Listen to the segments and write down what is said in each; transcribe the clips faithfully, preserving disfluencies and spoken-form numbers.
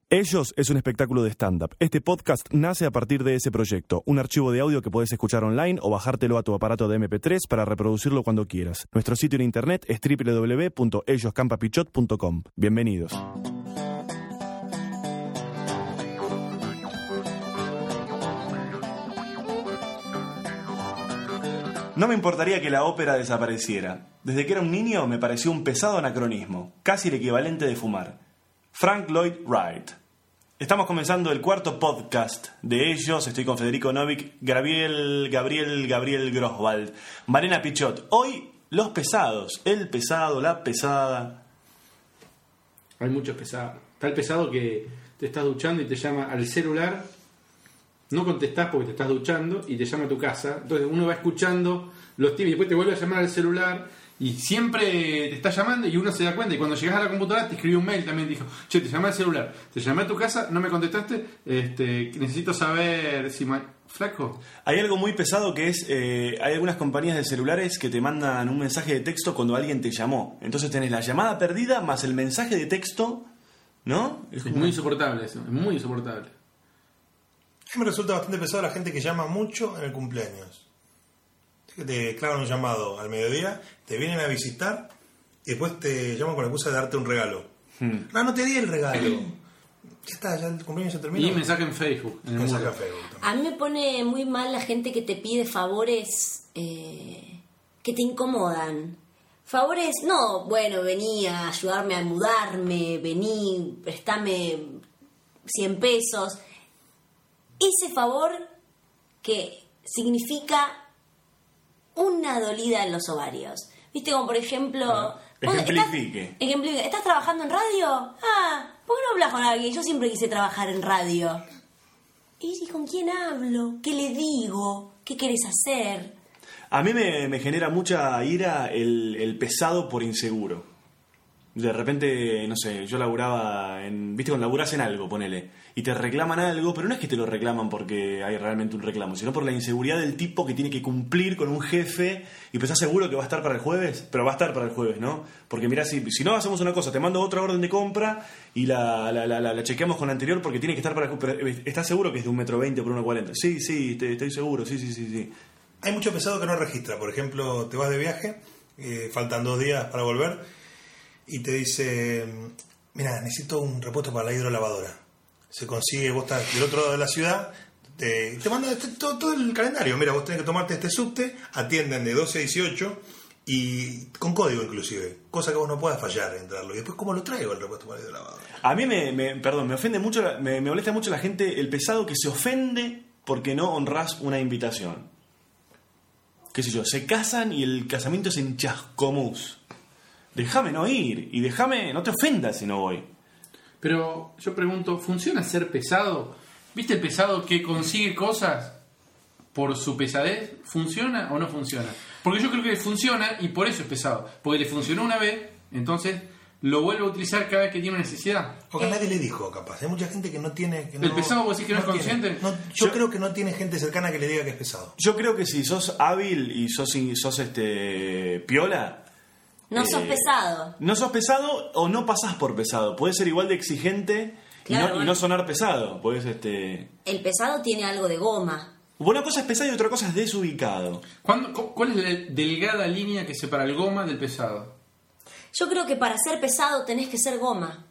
Ellos es un espectáculo de stand-up. Este podcast nace a partir de ese proyecto, un archivo de audio que puedes escuchar online o bajártelo a tu aparato de eme pe tres para reproducirlo cuando quieras. Nuestro sitio en internet es doble u doble u doble u punto ellos campa pichot punto com. Bienvenidos. No me importaría que la ópera desapareciera. Desde que era un niño me pareció un pesado anacronismo, casi el equivalente de fumar. Frank Lloyd Wright. Estamos comenzando el cuarto podcast de ellos. Estoy con Federico Novik, Gabriel, Gabriel, Gabriel Groswald, Malena Pichot. Hoy, los pesados. El pesado, la pesada. Hay muchos pesados. Está el pesado que te estás duchando y te llama al celular. No contestás porque te estás duchando y te llama a tu casa. Entonces uno va escuchando los tips y después te vuelve a llamar al celular. Y siempre te está llamando y uno se da cuenta. Y cuando llegas a la computadora te escribe un mail también. Dijo, che, te llamé al celular, te llamé a tu casa, no me contestaste. este Necesito saber si... Ma... Flaco. Hay algo muy pesado que es, eh, hay algunas compañías de celulares que te mandan un mensaje de texto cuando alguien te llamó. Entonces tenés la llamada perdida más el mensaje de texto, ¿no? Es, es muy insoportable eso, es muy insoportable. A mí me resulta bastante pesado la gente que llama mucho en el cumpleaños. Que te clavan un llamado al mediodía, te vienen a visitar y después te llaman con la excusa de darte un regalo. Hmm. No, no te di el regalo. Ya está, ya el cumpleaños se terminó. Y mensaje en Facebook. En mensaje en Facebook también. A mí me pone muy mal la gente que te pide favores eh, que te incomodan. Favores, no, bueno, vení a ayudarme a mudarme, vení, prestame cien pesos. Ese favor que significa una dolida en los ovarios. ¿Viste? Como por ejemplo... Ah, ejemplifique. ¿Estás, ejemplifique. ¿Estás trabajando en radio? Ah, ¿por qué no hablas con alguien? Yo siempre quise trabajar en radio. ¿Y con quién hablo? ¿Qué le digo? ¿Qué querés hacer? A mí me, me genera mucha ira el, el pesado por inseguro. De repente, no sé, yo laburaba en... ¿Viste? Cuando laburás en algo, ponele, y te reclaman algo, pero no es que te lo reclaman porque hay realmente un reclamo, sino por la inseguridad del tipo que tiene que cumplir con un jefe y pues estás seguro que va a estar para el jueves, pero va a estar para el jueves, ¿no? Porque mirá, si, si no hacemos una cosa, te mando otra orden de compra y la, la, la, la, la chequeamos con la anterior porque tiene que estar para el jueves. ¿Estás seguro que es de un metro veinte por uno cuarenta? Sí, sí, te, estoy seguro, sí, sí, sí, sí. Hay mucho pesado que no registra. Por ejemplo, te vas de viaje, eh, faltan dos días para volver y te dice, mira, necesito un repuesto para la hidrolavadora. Se consigue, vos estás del otro lado de la ciudad, te, te manda todo, todo el calendario. Mira, vos tenés que tomarte este subte, atienden de doce a dieciocho y con código inclusive, cosa que vos no puedas fallar en entrarlo. Y después, ¿cómo lo traigo el repuesto para la hidrolavadora? A mí me, me perdón, me ofende mucho, me, me molesta mucho la gente, el pesado que se ofende porque no honrás una invitación. Qué sé yo, se casan y el casamiento es en Chascomús. Déjame no ir y déjame, no te ofendas si no voy. Pero yo pregunto, ¿funciona ser pesado? ¿Viste el pesado que consigue cosas por su pesadez? ¿Funciona o no funciona? Porque yo creo que funciona y por eso es pesado. Porque le funcionó una vez, entonces lo vuelve a utilizar cada vez que tiene una necesidad. Porque a nadie le dijo, capaz. Hay mucha gente que no tiene... Que no, ¿el pesado vos decís que no, no es consciente? No, yo, yo creo que no tiene gente cercana que le diga que es pesado. Yo creo que si sos hábil y sos, sos este piola... No sos eh, pesado. No sos pesado o no pasás por pesado. Puedes ser igual de exigente claro, y, no, bueno. y no sonar pesado. Podés, este... El pesado tiene algo de goma. Una cosa es pesado y otra cosa es desubicado. ¿Cuándo, ¿Cuál es la delgada línea que separa el goma del pesado? Yo creo que para ser pesado tenés que ser goma.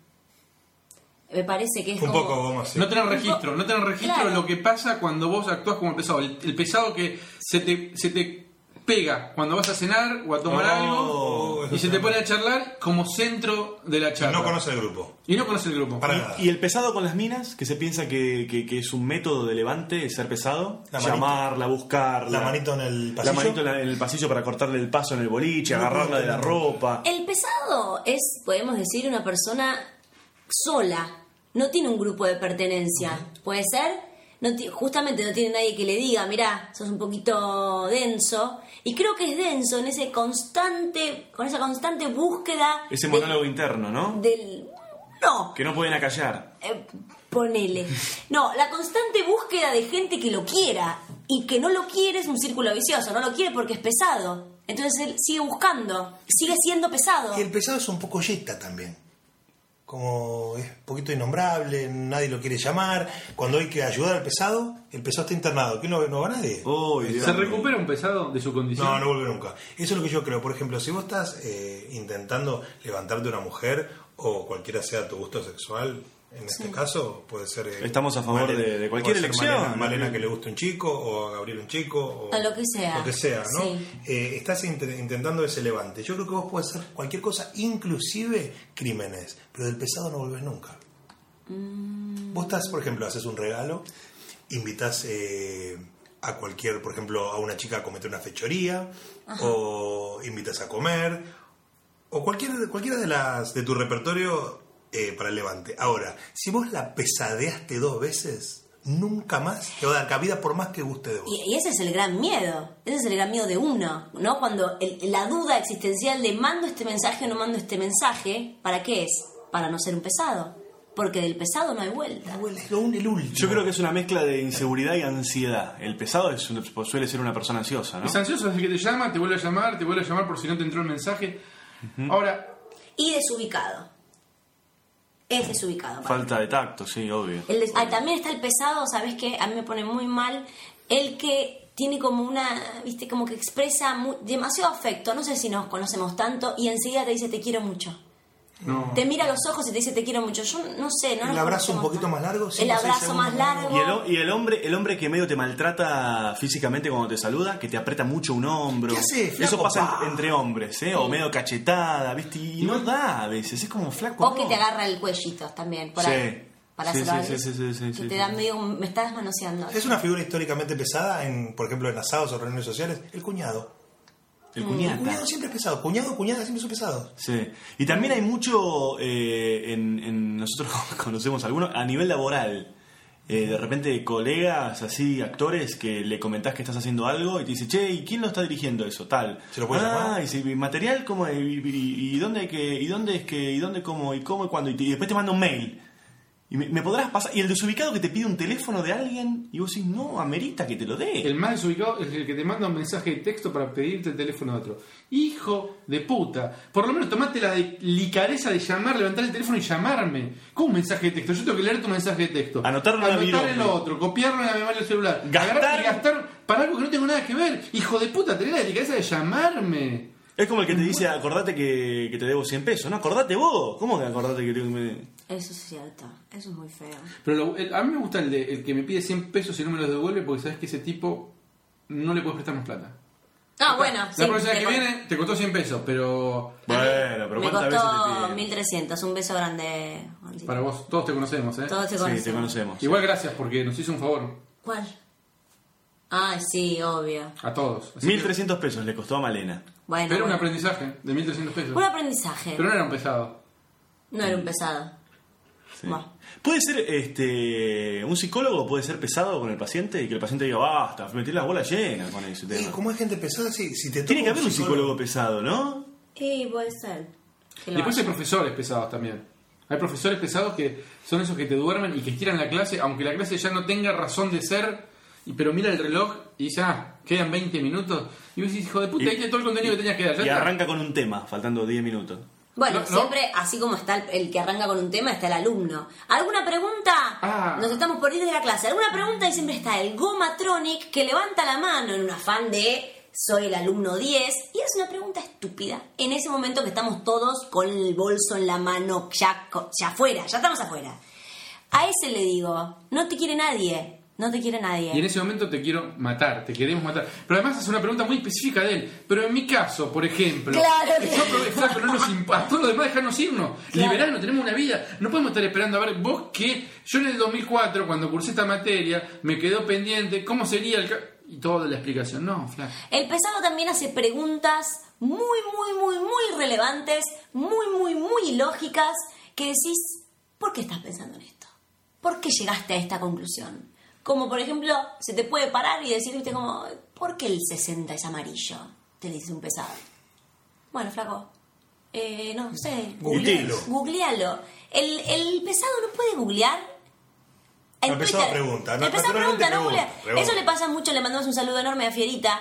Me parece que es un como... poco goma, sí. No tener registro, no tener registro claro. de lo que pasa cuando vos actuás como el pesado. El, el pesado que se te... Se te pega cuando vas a cenar o a tomar oh, algo y se te pone a charlar como centro de la charla. Y no conoce el grupo. Y no conoce el grupo. Para nada. ¿Y, y el pesado con las minas? Que se piensa que, que, que es un método de levante, ser pesado. La llamarla, buscarla. La manito en el pasillo. La manito en el pasillo para cortarle el paso en el boliche, no, agarrarla no, de la ropa. El pesado es, podemos decir, una persona sola. No tiene un grupo de pertenencia. Uh-huh. ¿Puede ser? No t- justamente no tiene nadie que le diga, mirá, sos un poquito denso. Y creo que es denso en ese constante, con esa constante búsqueda. Ese monólogo del, interno, ¿no? Del. No. Que no pueden acallar. Eh, ponele. No, la constante búsqueda de gente que lo quiera. Y que no lo quiere es un círculo vicioso. No lo quiere porque es pesado. Entonces él sigue buscando. Sigue siendo pesado. Y el pesado es un poco yeta también. como es un poquito innombrable, nadie lo quiere llamar. Cuando hay que ayudar al pesado, el pesado está internado. ¿Qué no, no va nadie? Oh, ¿Se recupera un pesado de su condición? No, no vuelve nunca. Eso es lo que yo creo. Por ejemplo, si vos estás eh, intentando levantarte una mujer o cualquiera sea tu gusto sexual, en este sí. caso puede ser... Eh, Estamos a favor Malena, de, de cualquier elección. Malena, Malena que le guste un chico o a Gabriel un chico. O a lo que sea. Lo que sea, ¿no? Sí. Eh, estás int- intentando ese levante. Yo creo que vos podés hacer cualquier cosa, inclusive crímenes, pero del pesado no volvés nunca. Mm. Vos estás, por ejemplo, haces un regalo, invitas eh, a cualquier, por ejemplo, a una chica a cometer una fechoría, ajá, o invitas a comer, o cualquier, cualquiera de las de tu repertorio... Eh, para el levante. Ahora, si vos la pesadeaste dos veces, nunca más te va a dar cabida por más que guste de vos. Y, y ese es el gran miedo. Ese es el gran miedo de uno, ¿no? Cuando el, la duda existencial de mando este mensaje o no mando este mensaje, ¿para qué es? Para no ser un pesado. Porque del pesado no hay vuelta. No, es lo un, el último. Yo creo que es una mezcla de inseguridad y ansiedad. El pesado es un, suele ser una persona ansiosa, ¿no? Es ansioso desde que te llama, te vuelve a llamar, te vuelve a llamar por si no te entró el mensaje. Uh-huh. Ahora... Y desubicado. Es desubicado. Falta de tacto, sí, obvio. El des- obvio. Ah, también está el pesado, ¿sabes qué? A mí me pone muy mal el que tiene como una, viste, como que expresa muy, demasiado afecto. No sé si nos conocemos tanto y enseguida te dice te quiero mucho. No. Te mira a los ojos y te dice te quiero mucho. Yo no sé, no. El abrazo un poquito más largo. El abrazo más largo. Y el, y el hombre, el hombre que medio te maltrata físicamente cuando te saluda, que te aprieta mucho un hombro. ¿Qué hace, flaco? Eso pasa en, entre hombres, ¿eh? Sí. O medio cachetada, ¿viste? Y no da a veces, es como flaco. O que no. te agarra el cuellito también, por sí. ahí. Para sí, hacer sí, algo. sí, sí, sí, que sí, te sí. dan medio, me estás manoseando. Es una figura históricamente pesada, en, por ejemplo, en asados o reuniones sociales, el cuñado. El El cuñata. cuñado siempre es pesado. Cuñado, cuñada siempre son pesados. Sí. Y también hay mucho, eh, en, en nosotros conocemos algunos, a nivel laboral. Eh, de repente colegas, así, actores, que le comentás que estás haciendo algo y te dice, che, ¿y quién lo está dirigiendo eso? Tal. ¿Se lo puede ah, llamar? y si material, ¿cómo es? ¿Y, y, y dónde hay que, y dónde es que, y dónde, cómo, y cómo, y cuándo? Y, te- y después te manda un mail. Y me, me podrás pasar. Y el desubicado que te pide un teléfono de alguien y vos decís, no, amerita que te lo dé. El más desubicado es el que te manda un mensaje de texto para pedirte el teléfono de otro. Hijo de puta. Por lo menos tomate la delicadeza de llamar, levantar el teléfono y llamarme. ¿Cómo un mensaje de texto? Yo tengo que leer tu mensaje de texto. Anotarlo en la Anotar virome. el otro, copiarlo en la memoria del celular. Gastar- Agarrar y gastar para algo que no tengo nada que ver. Hijo de puta, tenés la delicadeza de llamarme. Es como el que te dice, acordate que, que te debo cien pesos. No, acordate vos. ¿Cómo que acordate que te... me- Eso es cierto, eso es muy feo. Pero lo- el- a mí me gusta el, de, el que me pide cien pesos y no me los devuelve porque sabes que ese tipo no le puedes prestar más plata. Ah, bueno, La sí, próxima te que con- viene te costó cien pesos, pero Bueno, pero me ¿cuántas veces te costó piden? mil trescientos, un beso grande. Juancito. para vos todos te conocemos, ¿eh? Todos te Sí, conocemos. te conocemos. Igual gracias porque nos hizo un favor ¿Cuál? Ah, sí, obvio. a todos. Así mil que- trescientos pesos le costó a Malena. Bueno, Pero un bueno. aprendizaje de mil trescientos pesos. Un aprendizaje. Pero no era un pesado. No era un pesado. Sí. Buah. ¿Puede ser este un psicólogo puede ser pesado con el paciente y que el paciente diga basta, meter las bolas llenas con ese Y tema? como hay gente pesada, sí, si te Tiene que toca haber un psicólogo pesado, ¿no? Y puede ser. Que lo Después hay haya. profesores pesados también. Hay profesores pesados que son esos que te duermen y que estiran la clase, aunque la clase ya no tenga razón de ser, y- pero mira el reloj y dice, ah, quedan veinte minutos. Y vos decís, hijo de puta, Y- ahí está todo el contenido que tenías que dar. Ya Y está. arranca con un tema, faltando diez minutos. Bueno, ¿No? siempre, así como está el, el que arranca con un tema, está el alumno. ¿Alguna pregunta? Ah. Nos estamos por ir de la clase. ¿Alguna pregunta? Y siempre está el Gomatronic que levanta la mano en un afán de soy el alumno diez. Y es una pregunta estúpida. En ese momento que estamos todos con el bolso en la mano, ya, co- ya afuera, ya estamos afuera. A ese le digo, no te quiere nadie. No te quiere nadie. Y en ese momento te quiero matar, te queremos matar. Pero además es una pregunta muy específica de él. Pero en mi caso, por ejemplo, Claro, yo claro. probé, flaco, no nos imp- a todos los demás dejarnos irnos. Claro. Liberarnos, tenemos una vida. No podemos estar esperando a ver vos que yo en el dos mil cuatro, cuando cursé esta materia, me quedó pendiente cómo sería el... ca- Y toda la explicación. No, flaco. El pesado también hace preguntas muy, muy, muy, muy relevantes, muy, muy, muy lógicas, que decís, ¿por qué estás pensando en esto? ¿Por qué llegaste a esta conclusión? Como, por ejemplo, se te puede parar y decir, viste, como, ¿por qué el sesenta es amarillo? Te dice un pesado. Bueno, flaco, eh, no sé. Googlealo. Googlealo. El, el pesado no puede googlear. El pesado pregunta, no, El pesado naturalmente pregunta, no pregunta, googlea. pregunta. Eso le pasa mucho, le mandamos un saludo enorme a Fierita.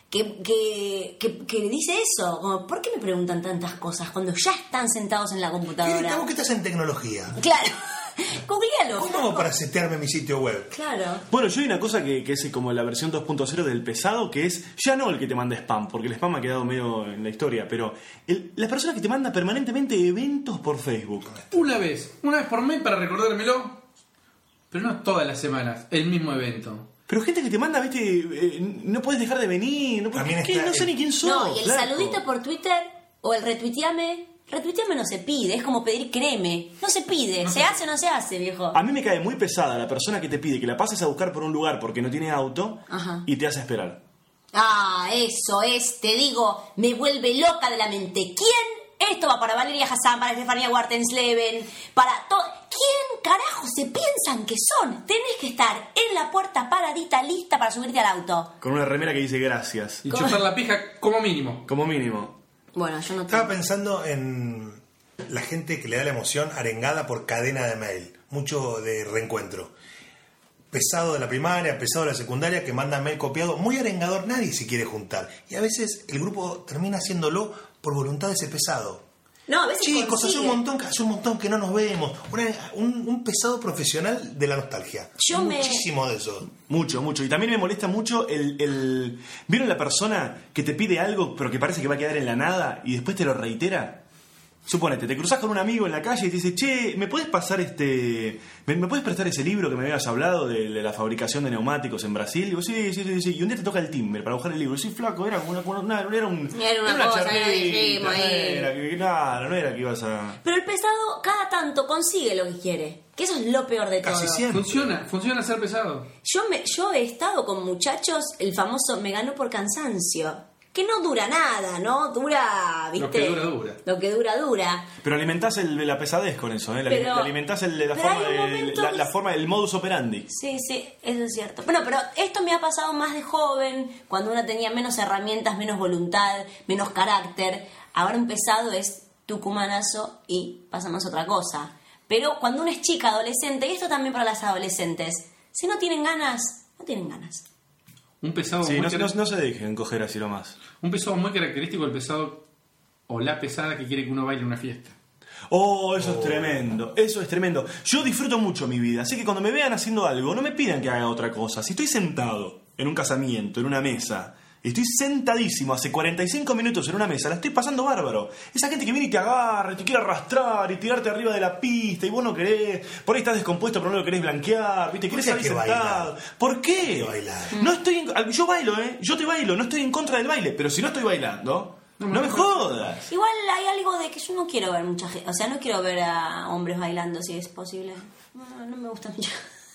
que, que, que, que dice eso. Como, ¿por qué me preguntan tantas cosas cuando ya están sentados en la computadora? ¿Cómo que estás en tecnología? Claro. Googlealo. ¿Cómo hago para setearme mi sitio web? Claro. Bueno, yo hay una cosa que, que es como la versión dos punto cero del pesado, que es ya no el que te manda spam, porque el spam ha quedado medio en la historia, pero el, la persona que te manda permanentemente eventos por Facebook. Una vez, una vez por mes para recordármelo, pero no todas las semanas, el mismo evento. Pero gente que te manda, viste, eh, no puedes dejar de venir, no, puedes, ¿qué? No sé ni quién sos. No, y el flaco. saludito por Twitter o el retuiteame. Retuiteame no se pide, es como pedir creme. No se pide, se hace o no se hace, viejo. A mí me cae muy pesada la persona que te pide que la pases a buscar por un lugar porque no tiene auto. Ajá. Y te hace esperar. Ah, eso es, te digo, me vuelve loca de la mente. ¿Quién? Esto va para Valeria Hassan, para Estefanía Wartensleben, para todo. ¿Quién carajo se piensan que son? Tenés que estar en la puerta paradita, lista para subirte al auto. Con una remera que dice gracias. Y chupar la pija como mínimo. Como mínimo. Bueno, yo no Estaba tengo. pensando en la gente que le da la emoción arengada por cadena de mail. Mucho de reencuentro. Pesado de la primaria, pesado de la secundaria, que manda mail copiado. Muy arengador, nadie se quiere juntar. Y a veces el grupo termina haciéndolo por voluntad de ese pesado. No, a veces Chicos, hace un, consigue. montón, hace un montón que no nos vemos. Una- un, un pesado profesional de la nostalgia. Yo me- Muchísimo de eso. Mucho, mucho. Y también me molesta mucho el, el... ¿Vieron la persona que te pide algo pero que parece que va a quedar en la nada y después te lo reitera? Suponete, te cruzás con un amigo en la calle y te dice, che, ¿me puedes pasar este... ¿Me, me puedes prestar ese libro que me habías hablado de, de la fabricación de neumáticos en Brasil? Y digo, sí, sí, sí, sí. Y un día te toca el timbre para buscar el libro. Sí, flaco, era una, una, una- era un... Era una cosa que charlita, dijimos no ahí. era que, claro, no era que ibas a... Pero el pesado cada tanto consigue lo que quiere. Que eso es lo peor de todo. Casi siempre. Funciona, funciona ser pesado. Yo, me, yo he estado con muchachos, el famoso me ganó por cansancio. Que no dura nada, ¿no? Dura, ¿viste? Lo que dura, dura. Lo que dura, dura. Pero alimentás el, la pesadez con eso, ¿eh? La, Pero- la alimentás el, la, pero forma, hay un el- momento la, que- la forma, el modus operandi. Sí, sí, eso es cierto. Bueno, pero esto me ha pasado más de joven, cuando uno tenía menos herramientas, menos voluntad, menos carácter. Ahora un pesado es tucumanazo y pasamos a otra cosa. Pero cuando uno es chica, adolescente, y esto también para las adolescentes, si no tienen ganas, no tienen ganas. Un pesado Sí, muy no, cara- no, no se dejen coger así nomás. Un pesado muy característico del pesado o la pesada que quiere que uno baile en una fiesta. Oh, eso es tremendo, eso es tremendo. Yo disfruto mucho mi vida, así que cuando me vean haciendo algo, no me pidan que haga otra cosa. Si estoy sentado en un casamiento, en una mesa, y estoy sentadísimo hace cuarenta y cinco minutos en una mesa, la estoy pasando bárbaro. Esa gente que viene y te agarra, y te quiere arrastrar y tirarte arriba de la pista, y vos no querés, por ahí estás descompuesto pero no lo querés blanquear, ¿viste? Querés qué hay salir que sentado. bailar? ¿Por qué? Hay que bailar. No estoy en- yo bailo, ¿eh? Yo te bailo, no estoy en contra del baile, pero si no estoy bailando, no, No me me jodas. Igual hay algo de que yo no quiero ver mucha gente, o sea, no quiero ver a hombres bailando si es posible. No, no me gusta mucho.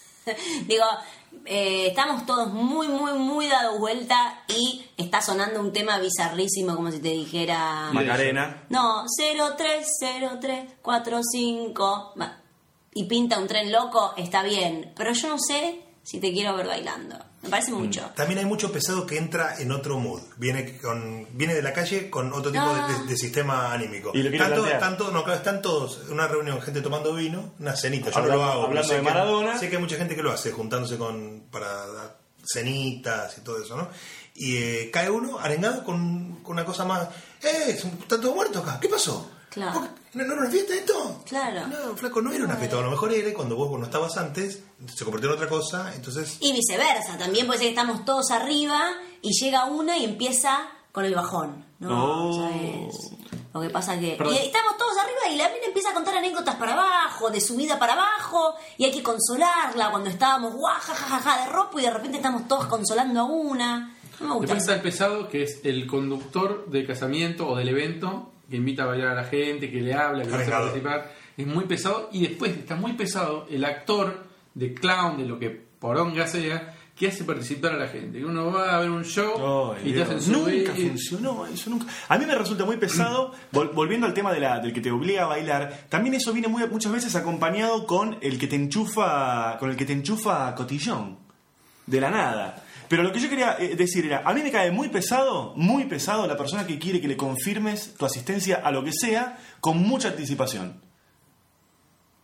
Digo, eh, estamos todos muy, muy, muy dados vuelta y está sonando un tema bizarrísimo como si te dijera... Macarena. No, cero tres cero tres cuatro cinco Va, y pinta un tren loco, está bien, pero yo no sé si te quiero ver bailando. Me parece mucho. También hay mucho pesado que entra en otro mood. Viene con viene de la calle con otro tipo Ah. de, de- de sistema anímico. Y lo quiere tanto, plantear. tanto, no, claro, están todos en una reunión, gente tomando vino, una cenita. Yo Hablando- no lo hago. pero hablando sé de que- Maradona. Sé que hay mucha gente que lo hace, juntándose con para dar cenitas y todo eso, ¿no? Y eh, cae uno arengado con, con una cosa más. ¡Eh! ¿Están todos muertos acá? ¿Qué pasó? Claro. ¿Por qué? ¿No, no era una fiesta esto? Claro. No, flaco, no era una fiesta. A lo mejor era cuando vos no estabas antes, se convirtió en otra cosa, entonces. Y viceversa, también puede ser que estamos todos arriba y llega una y empieza con el bajón. No, Oh. ¿sabes? Lo que pasa que... Perdón. Y estamos todos arriba y la mina empieza a contar anécdotas para abajo, de su vida para abajo, y hay que consolarla cuando estábamos guajajaja de ropa y de repente estamos todos consolando a una. No me gusta Después eso. está el pesado, que es el conductor del casamiento o del evento, que invita a bailar a la gente, que le habla, que le hace Arengado. participar. Es muy pesado. Y después está muy pesado el actor de clown, de lo que poronga sea, que hace participar a la gente. Que uno va a ver un show Ay, y te Dios. hacen subir. Nunca funcionó eso, nunca. A mí me resulta muy pesado, vol- volviendo al tema de la, del que te obliga a bailar, también eso viene muy, muchas veces acompañado con el que te enchufa, con el que te enchufa cotillón, de la nada. Pero lo que yo quería eh, decir era, a mí me cae muy pesado, muy pesado la persona que quiere que le confirmes tu asistencia a lo que sea con mucha anticipación.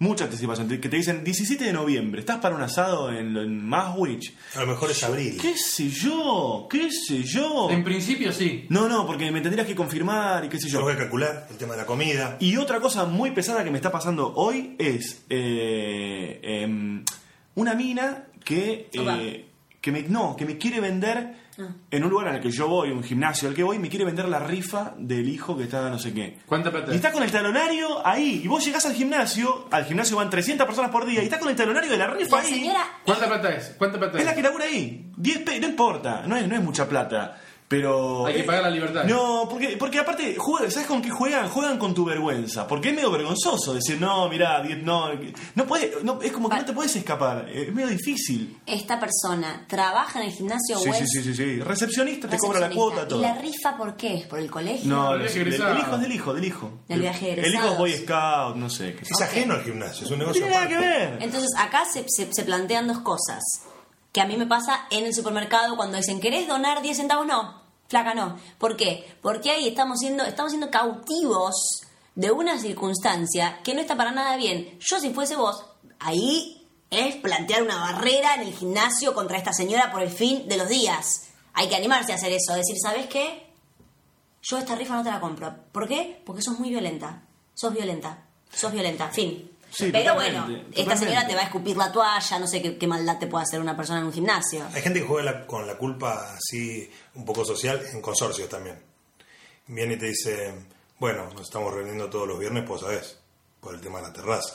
Mucha anticipación. Que te dicen diecisiete de noviembre, ¿estás para un asado en, en Maswich? A lo mejor es abril. ¿Qué sé yo? ¿Qué sé yo? En principio sí. No, no, porque me tendrías que confirmar y qué sé yo. Yo voy a calcular el tema de la comida. Y otra cosa muy pesada que me está pasando hoy es eh, eh, una mina que, eh, que me, no, que me quiere vender ah. en un lugar en el que yo voy, un gimnasio al que voy, me quiere vender la rifa del hijo que está no sé qué. ¿Cuánta plata? Y está con el talonario ahí. Y vos llegás al gimnasio, al gimnasio van trescientas personas por día, y está con el talonario de la rifa la ahí. Señora... ¿Cuánta plata es? ¿Cuánta plata es? Es la que labura ahí. diez pe- no importa, no es, no es mucha plata. Pero... Hay que pagar la libertad. No, porque, porque aparte, juega, ¿sabes con qué juegan? Juegan con tu vergüenza. Porque es medio vergonzoso decir, no, mirá, no, no puede, no, es como que no te puedes escapar. Es medio difícil. Esta persona trabaja en el gimnasio Sí, o sí, es sí, sí, sí. Recepcionista, te cobra la recepcionista. cuota, todo. ¿Y la rifa por qué? ¿Es por el colegio? No, El el, viaje el- el egresado. hijo es del hijo, del hijo. Del viaje de El hijo es egresados. Boy Scout, no sé. qué sé. Es Ok. ajeno al gimnasio, es un No negocio tiene nada que aparte. ver. Entonces acá se, se, se plantean dos cosas. Que a mí me pasa en el supermercado cuando dicen, ¿querés donar diez centavos? No, flaca, no. ¿Por qué? Porque ahí estamos siendo, estamos siendo cautivos de una circunstancia que no está para nada bien. Yo si fuese vos, ahí es plantear una barrera en el gimnasio contra esta señora por el fin de los días. Hay que animarse a hacer eso, decir, ¿sabes qué? Yo esta rifa no te la compro. ¿Por qué? Porque sos muy violenta. Sos violenta. Sos violenta. Fin. Sí, Pero totalmente, bueno, esta totalmente. señora te va a escupir la toalla, no sé qué, qué maldad te puede hacer una persona en un gimnasio. Hay gente que juega la- con la culpa así un poco social en consorcios también. Viene y te dice, bueno, nos estamos reuniendo todos los viernes, pues sabes, por el tema de la terraza.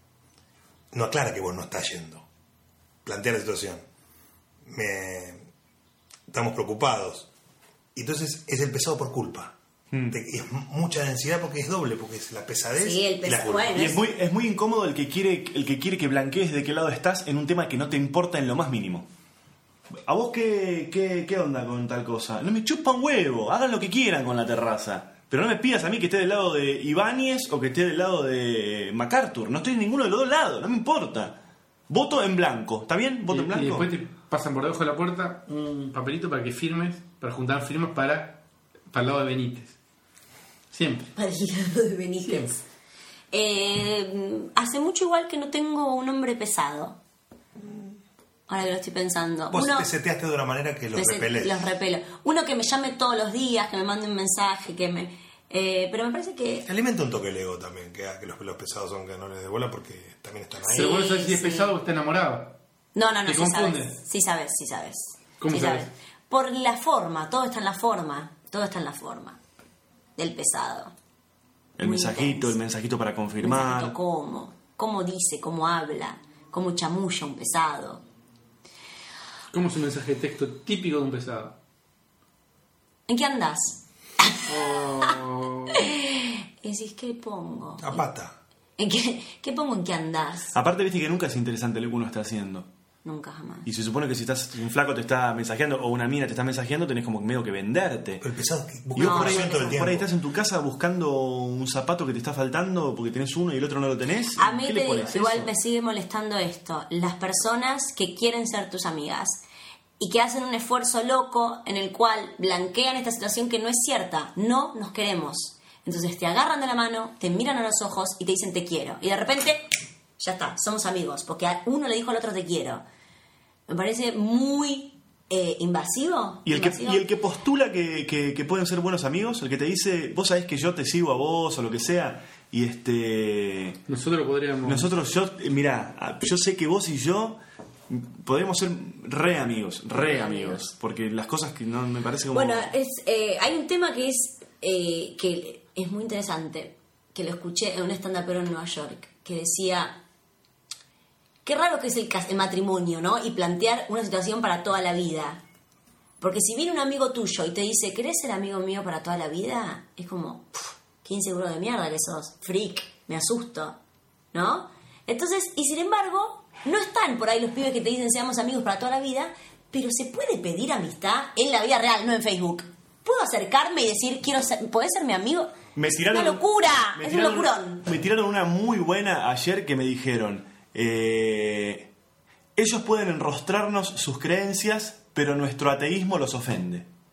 No aclara que vos no estás yendo. Plantea la situación. Me... Estamos preocupados. Y entonces es el pesado por culpa. Mm. Te- y es mucha densidad porque es doble, porque es la pesadez Sí, el y la pesa- culpa. bueno. Y es muy, es muy incómodo el que quiere el que quiere que blanquees de qué lado estás en un tema que no te importa en lo más mínimo. ¿A vos qué, qué, qué onda con tal cosa? No me chupa un huevo, hagan lo que quieran con la terraza. Pero no me pidas a mí que esté del lado de Ibáñez o que esté del lado de MacArthur. No estoy en ninguno de los dos lados, no me importa. Voto en blanco, ¿está bien? Voto Y, en blanco. y después te pasan por debajo de la puerta un papelito para que firmes, para juntar firmas para, para el lado de Benítez. Siempre. Para el lado de Benítez. Eh, hace mucho igual que no tengo un hombre pesado. Ahora que lo estoy pensando. Vos Uno- te seteaste de una manera que los me se- repelés. Los repelo. Uno que me llame todos los días, que me mande un mensaje, que me... eh, pero me parece que... Alimenta un toque el ego también, que, que los, los pesados son que no les dé bola porque también están ahí. Sí. Pero vos sabés si es sí. pesado o está enamorado. No, no, no, ¿Te sí confunde? sabes. Sí sabes, sí sabes. ¿Cómo Sí sabes? Por la forma, todo está en la forma. Todo está en la forma. Del pesado. El Muy mensajito, intenso. el mensajito para confirmar. Mensajito cómo, cómo dice, cómo habla, cómo chamulla un pesado. ¿Cómo es un mensaje de texto típico de un pesado? ¿En qué andás? Oh. Y decís, ¿qué pongo? A pata. ¿En qué, ¿Qué pongo en qué andás? Aparte, viste que nunca es interesante lo que uno está haciendo. Nunca jamás. Y se supone que si estás un flaco te está mensajeando o una mina te está mensajeando, tenés como medio que venderte. Pero el pesado que Y busca vos por, ahí, información todo el tiempo. por ahí estás en tu casa buscando un zapato que te está faltando porque tenés uno y el otro no lo tenés. A mí ¿Qué te le digo, pones igual eso? me sigue molestando esto. Las personas que quieren ser tus amigas y que hacen un esfuerzo loco en el cual blanquean esta situación que no es cierta. No nos queremos. Entonces te agarran de la mano, te miran a los ojos y te dicen te quiero. Y de repente, ya está, somos amigos. Porque a uno le dijo al otro te quiero. Me parece muy eh, invasivo. Y el, que, invasivo. y el que postula que, que, que pueden ser buenos amigos, el que te dice, vos sabés que yo te sigo a vos o lo que sea, y este... Nosotros podríamos... Nosotros, yo, mirá, yo sé que vos y yo podemos ser re amigos, re amigos, porque las cosas que no me parece como... Bueno, es, eh, hay un tema que es eh, que es muy interesante, que lo escuché en un stand-upero en Nueva York, que decía, qué raro que es el, cas- el matrimonio, ¿no? Y plantear una situación para toda la vida. Porque si viene un amigo tuyo y te dice, ¿querés ser amigo mío para toda la vida? Es como, pff, qué inseguro de mierda que sos, freak, me asusto, ¿no? Entonces, y sin embargo, no están por ahí los pibes que te dicen seamos amigos para toda la vida, pero se puede pedir amistad en la vida real, no en Facebook. ¿Puedo acercarme y decir, quiero ser, ¿podés ser mi amigo? Me es tiraron, una locura, me es un tiraron- locurón. Me tiraron una muy buena ayer que me dijeron, eh, ellos pueden enrostrarnos sus creencias, pero nuestro ateísmo los ofende.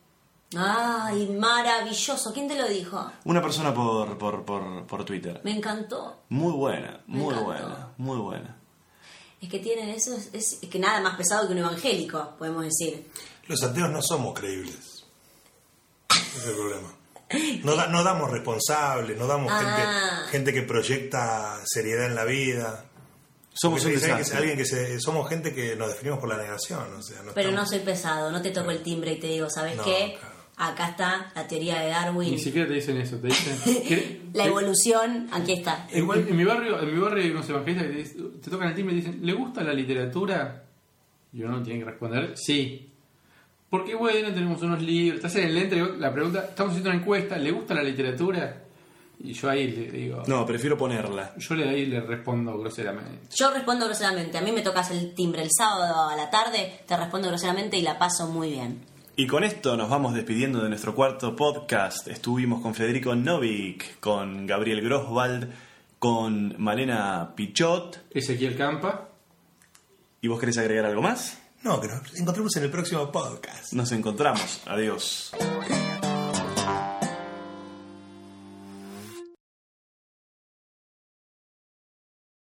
Ay, maravilloso. ¿Quién te lo dijo? Una persona por, por, por, por Twitter. Me encantó. Muy buena, Me muy encantó. buena, muy buena. Es que tienen eso, es, es, es que nada más pesado que un evangélico, podemos decir. Los ateos no somos creíbles. Ese es el problema. No, da, no damos responsables, no damos Ah. gente, gente que proyecta seriedad en la vida. Somos un Porque alguien que, desastre. alguien que se, somos gente que nos definimos por la negación. O sea, no Pero no estamos- soy pesado, no te toco el timbre y te digo, ¿sabes No, qué? claro. Acá está la teoría de Darwin. Ni siquiera te dicen eso, te dicen... que- La te- evolución, aquí está. En, en- en mi barrio, en mi barrio hay unos evangelistas que te, dicen- te tocan el timbre y dicen, ¿le gusta la literatura? Y uno tiene que responder, sí. Porque bueno, tenemos unos libros, te hacen el lente, la pregunta, estamos haciendo una encuesta, ¿le gusta la literatura? Y yo ahí le digo, No, prefiero ponerla. yo le ahí le respondo groseramente. Yo respondo groseramente. A mí me tocas el timbre el sábado a la tarde, te respondo groseramente y la paso muy bien. Y con esto nos vamos despidiendo de nuestro cuarto podcast. Estuvimos con Federico Novik, con Gabriel Groswald, con Malena Pichot. Ezequiel Campa. ¿Y vos querés agregar algo más? No, que nos encontremos en el próximo podcast. Nos encontramos. Adiós.